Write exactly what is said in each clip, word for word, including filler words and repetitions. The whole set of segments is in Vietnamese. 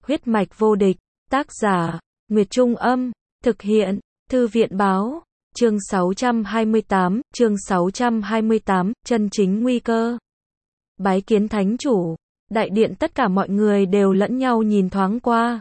Huyết mạch vô địch, tác giả, Nguyệt Trung Âm, thực hiện, Thư viện Báo, chương sáu trăm hai mươi tám, chương sáu trăm hai mươi tám, chân chính nguy cơ. Bái kiến thánh chủ, đại điện tất cả mọi người đều lẫn nhau nhìn thoáng qua.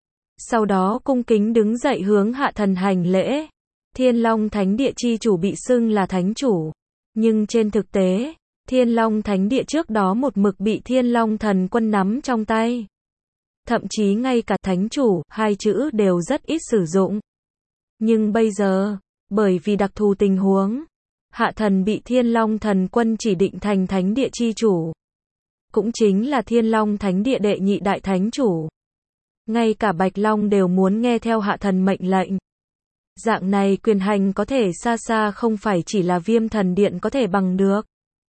Sau đó cung kính đứng dậy hướng hạ thần hành lễ. Thiên Long Thánh Địa chi chủ bị xưng là thánh chủ, nhưng trên thực tế, Thiên Long Thánh Địa trước đó một mực bị Thiên Long Thần Quân nắm trong tay. Thậm chí ngay cả thánh chủ, hai chữ đều rất ít sử dụng. Nhưng bây giờ, bởi vì đặc thù tình huống, hạ thần bị Thiên Long Thần Quân chỉ định thành Thánh Địa chi chủ. Cũng chính là Thiên Long Thánh Địa đệ nhị đại thánh chủ. Ngay cả Bạch Long đều muốn nghe theo hạ thần mệnh lệnh. Dạng này quyền hành có thể xa xa không phải chỉ là Viêm Thần Điện có thể bằng được.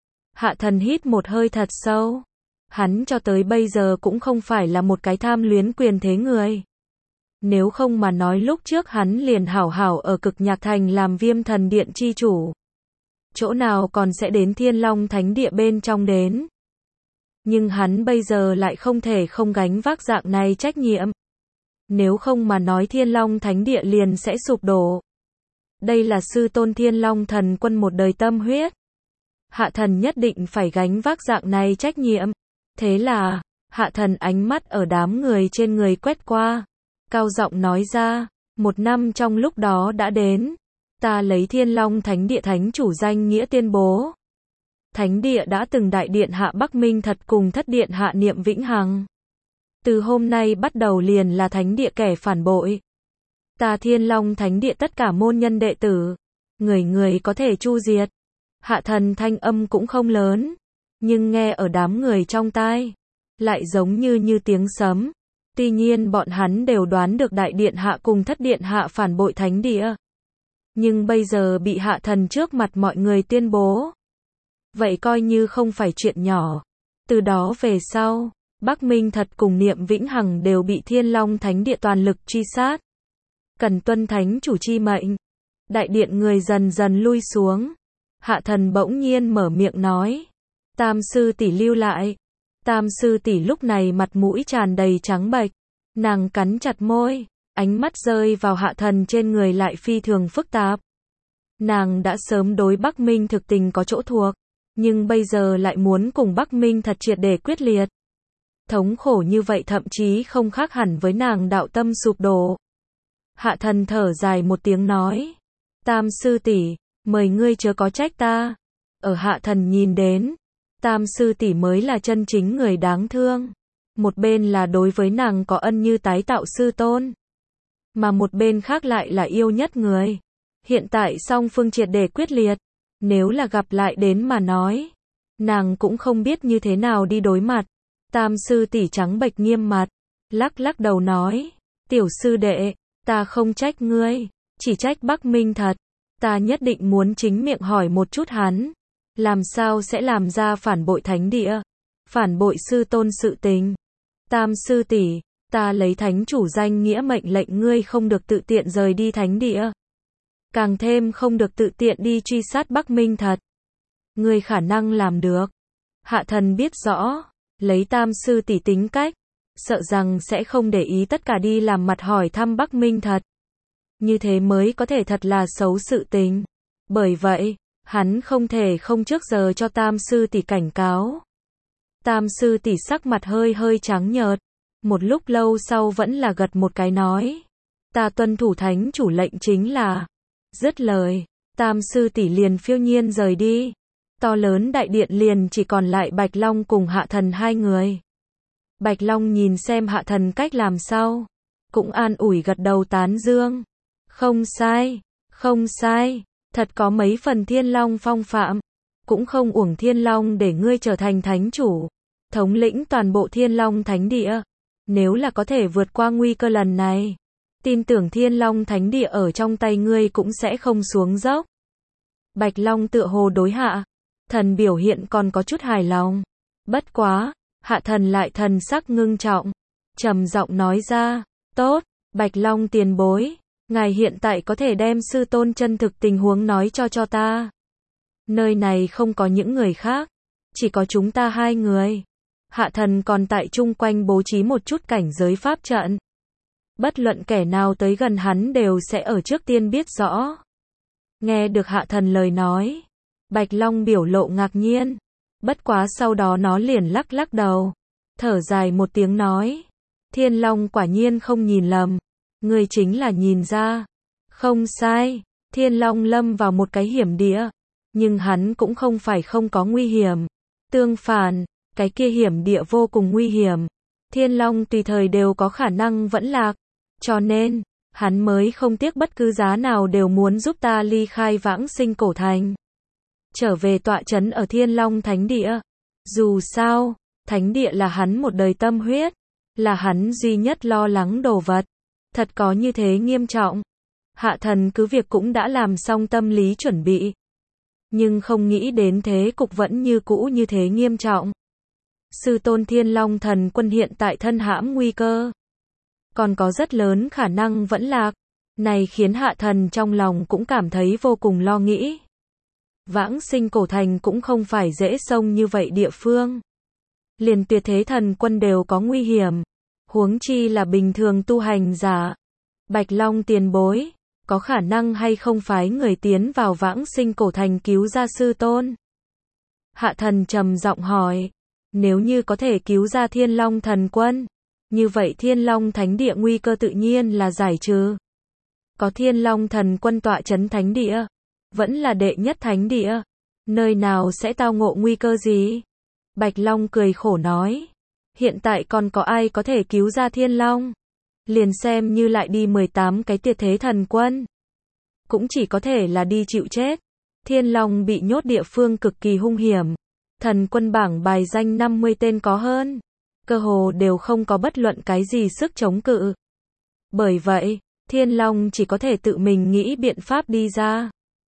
Hạ thần hít một hơi thật sâu. Hắn cho tới bây giờ cũng không phải là một cái tham luyến quyền thế người. Nếu không mà nói lúc trước hắn liền hảo hảo ở Cực Nhạc Thành làm Viêm Thần Điện chi chủ. Chỗ nào còn sẽ đến Thiên Long Thánh Địa bên trong đến. Nhưng hắn bây giờ lại không thể không gánh vác dạng này trách nhiệm. Nếu không mà nói Thiên Long Thánh Địa liền sẽ sụp đổ. Đây là sư tôn Thiên Long Thần Quân một đời tâm huyết. Hạ thần nhất định phải gánh vác dạng này trách nhiệm. Thế là, hạ thần ánh mắt ở đám người trên người quét qua. Cao giọng nói ra, một năm trong lúc đó đã đến. Ta lấy Thiên Long Thánh Địa thánh chủ danh nghĩa tuyên bố. Thánh Địa đã từng đại điện hạ Bắc Minh Thật cùng thất điện hạ Niệm Vĩnh Hằng. Từ hôm nay bắt đầu liền là Thánh Địa kẻ phản bội. Ta Thiên Long Thánh Địa tất cả môn nhân đệ tử, người người có thể chu diệt. Hạ thần thanh âm cũng không lớn, nhưng nghe ở đám người trong tai, lại giống như như tiếng sấm. Tuy nhiên bọn hắn đều đoán được đại điện hạ cùng thất điện hạ phản bội Thánh Địa. Nhưng bây giờ bị hạ thần trước mặt mọi người tuyên bố. Vậy coi như không phải chuyện nhỏ. Từ đó về sau, Bắc Minh Thật cùng Niệm Vĩnh Hằng đều bị Thiên Long Thánh Địa toàn lực truy sát. Cần tuân thánh chủ chi mệnh. Đại điện người dần dần lui xuống. Hạ thần bỗng nhiên mở miệng nói. Tam sư tỷ lưu lại. Tam sư tỷ lúc này mặt mũi tràn đầy trắng bệch. Nàng cắn chặt môi. Ánh mắt rơi vào hạ thần trên người lại phi thường phức tạp. Nàng đã sớm đối Bắc Minh thực tình có chỗ thuộc. Nhưng bây giờ lại muốn cùng Bắc Minh Thật triệt để quyết liệt. Thống khổ như vậy thậm chí không khác hẳn với nàng đạo tâm sụp đổ. Hạ thần thở dài một tiếng nói. Tam sư tỷ, mời ngươi chớ có trách ta. Ở hạ thần nhìn đến, tam sư tỷ mới là chân chính người đáng thương. Một bên là đối với nàng có ân như tái tạo sư tôn. Mà một bên khác lại là yêu nhất người. Hiện tại song phương triệt để quyết liệt. Nếu là gặp lại đến mà nói, nàng cũng không biết như thế nào đi đối mặt. Tam sư tỷ trắng bệch nghiêm mặt, lắc lắc đầu nói, tiểu sư đệ, ta không trách ngươi, chỉ trách Bắc Minh Thật. Ta nhất định muốn chính miệng hỏi một chút hắn, làm sao sẽ làm ra phản bội Thánh Địa, phản bội sư tôn sự tình. Tam sư tỷ, ta lấy thánh chủ danh nghĩa mệnh lệnh ngươi không được tự tiện rời đi Thánh Địa. Càng thêm không được tự tiện đi truy sát Bắc Minh Thật. Ngươi khả năng làm được. Hạ thần biết rõ, lấy tam sư tỷ tính cách, sợ rằng sẽ không để ý tất cả đi làm mặt hỏi thăm Bắc Minh Thật. Như thế mới có thể thật là xấu sự tình. Bởi vậy, hắn không thể không trước giờ cho tam sư tỷ cảnh cáo. Tam sư tỷ sắc mặt hơi hơi trắng nhợt. Một lúc lâu sau vẫn là gật một cái nói. Ta tuân thủ thánh chủ lệnh chính là. Dứt lời, tam sư tỷ liền phiêu nhiên rời đi. To lớn đại điện liền chỉ còn lại Bạch Long cùng hạ thần hai người. Bạch Long nhìn xem hạ thần cách làm sao, cũng an ủi gật đầu tán dương. Không sai, không sai, thật có mấy phần Thiên Long phong phạm. Cũng không uổng Thiên Long để ngươi trở thành thánh chủ, thống lĩnh toàn bộ Thiên Long Thánh Địa. Nếu là có thể vượt qua nguy cơ lần này, tin tưởng Thiên Long Thánh Địa ở trong tay ngươi cũng sẽ không xuống dốc. Bạch Long tựa hồ đối hạ thần biểu hiện còn có chút hài lòng. Bất quá, hạ thần lại thần sắc ngưng trọng, trầm giọng nói ra, tốt, Bạch Long tiền bối, ngài hiện tại có thể đem sư tôn chân thực tình huống nói cho cho ta. Nơi này không có những người khác, chỉ có chúng ta hai người. Hạ thần còn tại chung quanh bố trí một chút cảnh giới pháp trận. Bất luận kẻ nào tới gần hắn đều sẽ ở trước tiên biết rõ. Nghe được hạ thần lời nói, Bạch Long biểu lộ ngạc nhiên. Bất quá sau đó nó liền lắc lắc đầu, thở dài một tiếng nói. Thiên Long quả nhiên không nhìn lầm. Ngươi chính là nhìn ra. Không sai, Thiên Long lâm vào một cái hiểm địa. Nhưng hắn cũng không phải không có nguy hiểm. Tương phản, cái kia hiểm địa vô cùng nguy hiểm. Thiên Long tùy thời đều có khả năng vẫn lạc. Cho nên, hắn mới không tiếc bất cứ giá nào đều muốn giúp ta ly khai Vãng Sinh Cổ Thành. Trở về tọa trấn ở Thiên Long Thánh Địa. Dù sao, Thánh Địa là hắn một đời tâm huyết. Là hắn duy nhất lo lắng đồ vật. Thật có như thế nghiêm trọng. Hạ thần cứ việc cũng đã làm xong tâm lý chuẩn bị. Nhưng không nghĩ đến thế cục vẫn như cũ như thế nghiêm trọng. Sư tôn Thiên Long Thần Quân hiện tại thân hãm nguy cơ. Còn có rất lớn khả năng vẫn lạc. Này khiến hạ thần trong lòng cũng cảm thấy vô cùng lo nghĩ. Vãng Sinh Cổ Thành cũng không phải dễ xông như vậy địa phương. Liền tuyệt thế thần quân đều có nguy hiểm. Huống chi là bình thường tu hành giả. Bạch Long tiền bối, có khả năng hay không phái người tiến vào Vãng Sinh Cổ Thành cứu ra sư tôn? Hạ thần trầm giọng hỏi. Nếu như có thể cứu ra Thiên Long Thần Quân, như vậy Thiên Long Thánh Địa nguy cơ tự nhiên là giải trừ. Có Thiên Long Thần Quân tọa trấn Thánh Địa, vẫn là đệ nhất Thánh Địa, nơi nào sẽ tao ngộ nguy cơ gì? Bạch Long cười khổ nói. Hiện tại còn có ai có thể cứu ra Thiên Long? Liền xem như lại đi mười tám cái tuyệt thế thần quân, cũng chỉ có thể là đi chịu chết. Thiên Long bị nhốt địa phương cực kỳ hung hiểm. Thần quân bảng bài danh năm mươi tên có hơn. Cơ hồ đều không có bất luận cái gì sức chống cự. Bởi vậy, Thiên Long chỉ có thể tự mình nghĩ biện pháp đi ra.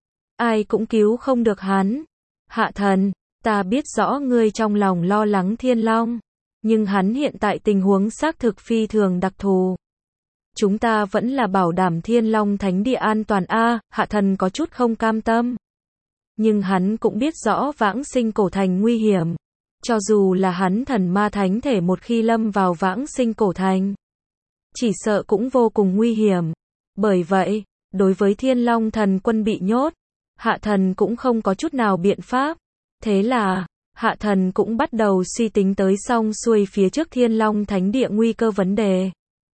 Ai cũng cứu không được hắn. Hạ thần, ta biết rõ ngươi trong lòng lo lắng Thiên Long. Nhưng hắn hiện tại tình huống xác thực phi thường đặc thù. Chúng ta vẫn là bảo đảm Thiên Long Thánh Địa an toàn a. Hạ thần có chút không cam tâm. Nhưng hắn cũng biết rõ Vãng Sinh Cổ Thành nguy hiểm. Cho dù là hắn thần ma thánh thể một khi lâm vào Vãng Sinh Cổ Thành, chỉ sợ cũng vô cùng nguy hiểm. Bởi vậy, đối với Thiên Long Thần Quân bị nhốt, hạ thần cũng không có chút nào biện pháp. Thế là, hạ thần cũng bắt đầu suy tính tới xong xuôi phía trước Thiên Long Thánh Địa nguy cơ vấn đề.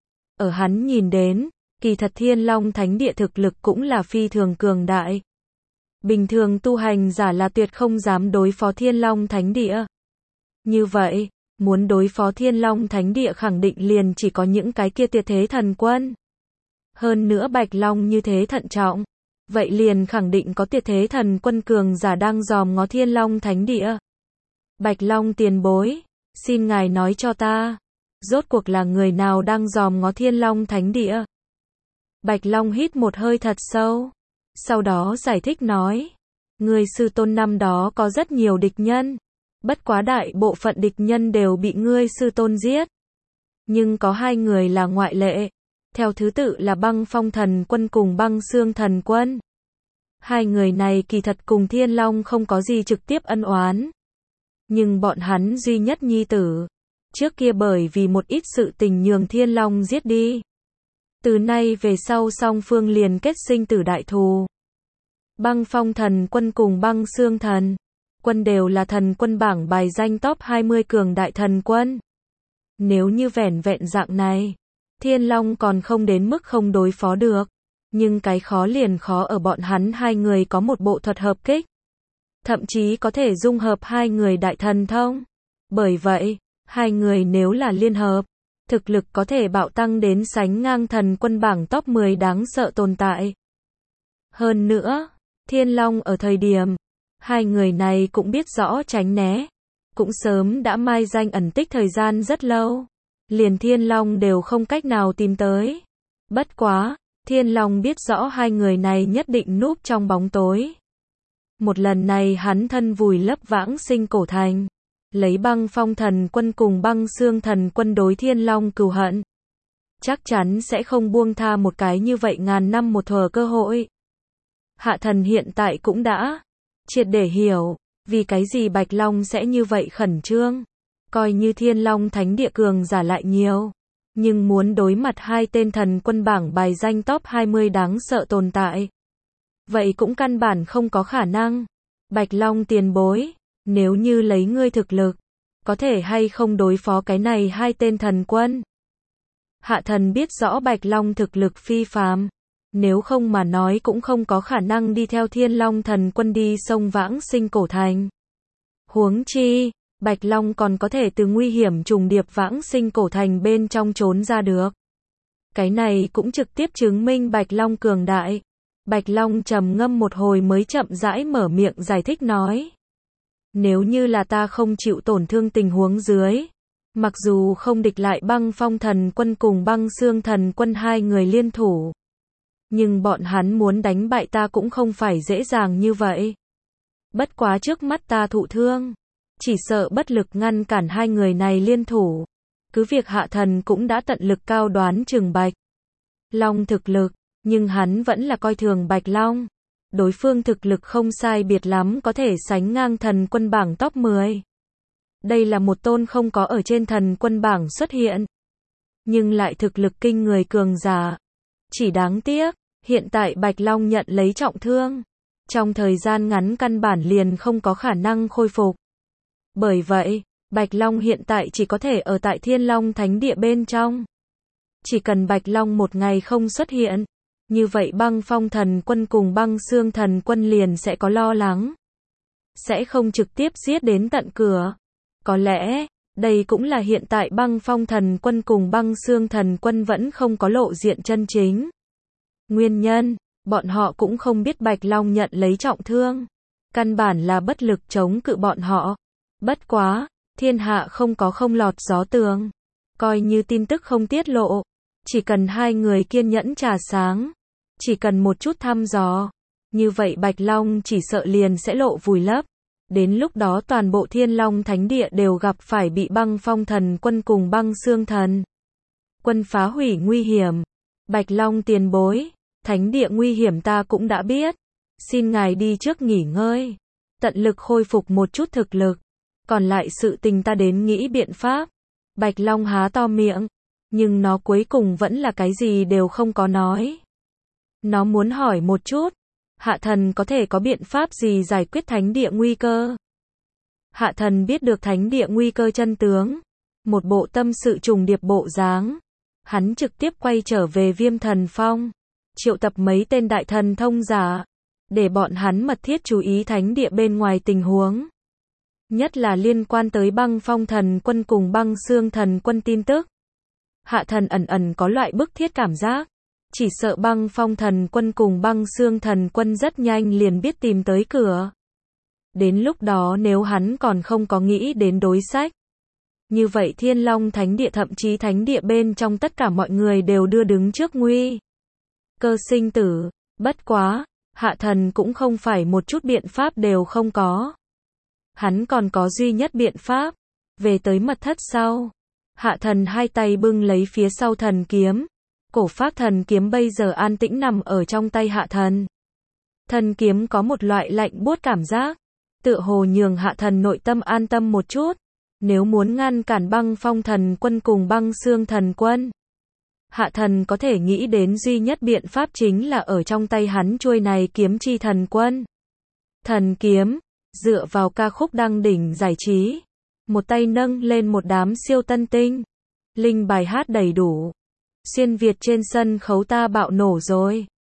Ở hắn nhìn đến, kỳ thật Thiên Long Thánh Địa thực lực cũng là phi thường cường đại. Bình thường tu hành giả là tuyệt không dám đối phó Thiên Long Thánh Địa. Như vậy, muốn đối phó Thiên Long Thánh Địa khẳng định liền chỉ có những cái kia tuyệt thế thần quân. Hơn nữa Bạch Long như thế thận trọng, vậy liền khẳng định có tuyệt thế thần quân cường giả đang dòm ngó Thiên Long Thánh Địa. Bạch Long tiền bối, xin ngài nói cho ta, rốt cuộc là người nào đang dòm ngó Thiên Long Thánh Địa? Bạch Long hít một hơi thật sâu, sau đó giải thích nói, người sư tôn năm đó có rất nhiều địch nhân, bất quá đại bộ phận địch nhân đều bị ngươi sư tôn giết. Nhưng có hai người là ngoại lệ, theo thứ tự là Băng Phong Thần Quân cùng Băng Xương Thần Quân. Hai người này kỳ thật cùng Thiên Long không có gì trực tiếp ân oán. Nhưng bọn hắn duy nhất nhi tử, trước kia bởi vì một ít sự tình nhường Thiên Long giết đi. Từ nay về sau song phương liền kết sinh tử đại thù. Băng Phong Thần Quân cùng Băng Xương Thần Quân đều là thần quân bảng bài danh top hai mươi cường đại thần quân. Nếu như vẻn vẹn dạng này, Thiên Long còn không đến mức không đối phó được. Nhưng cái khó liền khó ở bọn hắn hai người có một bộ thuật hợp kích. Thậm chí có thể dung hợp hai người đại thần thông. Bởi vậy, hai người nếu là liên hợp, thực lực có thể bạo tăng đến sánh ngang thần quân bảng top mười đáng sợ tồn tại. Hơn nữa, Thiên Long ở thời điểm, hai người này cũng biết rõ tránh né, cũng sớm đã mai danh ẩn tích thời gian rất lâu. Liền Thiên Long đều không cách nào tìm tới. Bất quá, Thiên Long biết rõ hai người này nhất định núp trong bóng tối. Một lần này hắn thân vùi lấp Vãng Sinh Cổ Thành, lấy Băng Phong Thần Quân cùng Băng Xương Thần Quân đối Thiên Long cừu hận. Chắc chắn sẽ không buông tha một cái như vậy ngàn năm một thuở cơ hội. Hạ thần hiện tại cũng đã triệt để hiểu, vì cái gì Bạch Long sẽ như vậy khẩn trương. Coi như Thiên Long Thánh Địa cường giả lại nhiều, nhưng muốn đối mặt hai tên thần quân bảng bài danh top hai mươi đáng sợ tồn tại, vậy cũng căn bản không có khả năng. Bạch Long tiền bối, nếu như lấy ngươi thực lực, có thể hay không đối phó cái này hai tên thần quân? Hạ thần biết rõ Bạch Long thực lực phi phàm, nếu không mà nói cũng không có khả năng đi theo Thiên Long thần quân đi sông Vãng Sinh Cổ Thành. Huống chi, Bạch Long còn có thể từ nguy hiểm trùng điệp Vãng Sinh Cổ Thành bên trong trốn ra được. Cái này cũng trực tiếp chứng minh Bạch Long cường đại. Bạch Long trầm ngâm một hồi mới chậm rãi mở miệng giải thích nói. Nếu như là ta không chịu tổn thương tình huống dưới, mặc dù không địch lại Băng Phong thần quân cùng Băng Xương thần quân hai người liên thủ, nhưng bọn hắn muốn đánh bại ta cũng không phải dễ dàng như vậy. Bất quá trước mắt ta thụ thương, chỉ sợ bất lực ngăn cản hai người này liên thủ. Cứ việc hạ thần cũng đã tận lực cao đoán chừng Bạch Long thực lực, nhưng hắn vẫn là coi thường Bạch Long. Đối phương thực lực không sai biệt lắm có thể sánh ngang thần quân bảng top mười. Đây là một tôn không có ở trên thần quân bảng xuất hiện, nhưng lại thực lực kinh người cường giả. Chỉ đáng tiếc, hiện tại Bạch Long nhận lấy trọng thương, trong thời gian ngắn căn bản liền không có khả năng khôi phục. Bởi vậy, Bạch Long hiện tại chỉ có thể ở tại Thiên Long Thánh Địa bên trong. Chỉ cần Bạch Long một ngày không xuất hiện, như vậy Băng Phong thần quân cùng Băng Xương thần quân liền sẽ có lo lắng, sẽ không trực tiếp giết đến tận cửa. Có lẽ, đây cũng là hiện tại Băng Phong thần quân cùng Băng Xương thần quân vẫn không có lộ diện chân chính. Nguyên nhân, bọn họ cũng không biết Bạch Long nhận lấy trọng thương, căn bản là bất lực chống cự bọn họ. Bất quá, thiên hạ không có không lọt gió tường, coi như tin tức không tiết lộ, chỉ cần hai người kiên nhẫn trà sáng, chỉ cần một chút thăm dò, như vậy Bạch Long chỉ sợ liền sẽ lộ vùi lấp. Đến lúc đó toàn bộ Thiên Long Thánh Địa đều gặp phải bị Băng Phong thần quân cùng Băng Xương thần quân phá hủy nguy hiểm. Bạch Long tiền bối, Thánh Địa nguy hiểm ta cũng đã biết, xin ngài đi trước nghỉ ngơi, tận lực khôi phục một chút thực lực, còn lại sự tình ta đến nghĩ biện pháp. Bạch Long há to miệng, nhưng nó cuối cùng vẫn là cái gì đều không có nói. Nó muốn hỏi một chút, hạ thần có thể có biện pháp gì giải quyết Thánh Địa nguy cơ? Hạ thần biết được Thánh Địa nguy cơ chân tướng, một bộ tâm sự trùng điệp bộ dáng. Hắn trực tiếp quay trở về Viêm Thần Phong, triệu tập mấy tên đại thần thông giả, để bọn hắn mật thiết chú ý Thánh Địa bên ngoài tình huống. Nhất là liên quan tới Băng Phong thần quân cùng Băng Xương thần quân tin tức. Hạ thần ẩn ẩn có loại bức thiết cảm giác, chỉ sợ Băng Phong thần quân cùng Băng Xương thần quân rất nhanh liền biết tìm tới cửa. Đến lúc đó nếu hắn còn không có nghĩ đến đối sách, như vậy Thiên Long Thánh Địa thậm chí Thánh Địa bên trong tất cả mọi người đều đưa đứng trước nguy cơ sinh tử. Bất quá, hạ thần cũng không phải một chút biện pháp đều không có. Hắn còn có duy nhất biện pháp. Về tới mật thất sau, hạ thần hai tay bưng lấy phía sau thần kiếm. Cổ phác thần kiếm bây giờ an tĩnh nằm ở trong tay hạ thần. Thần kiếm có một loại lạnh buốt cảm giác, tựa hồ nhường hạ thần nội tâm an tâm một chút. Nếu muốn ngăn cản Băng Phong thần quân cùng Băng Xương thần quân, hạ thần có thể nghĩ đến duy nhất biện pháp chính là ở trong tay hắn chuôi này kiếm chi thần quân. Thần kiếm, dựa vào ca khúc đăng đỉnh giải trí, một tay nâng lên một đám siêu tân tinh, linh bài hát đầy đủ. Xuyên Việt trên sân khấu ta bạo nổ rồi.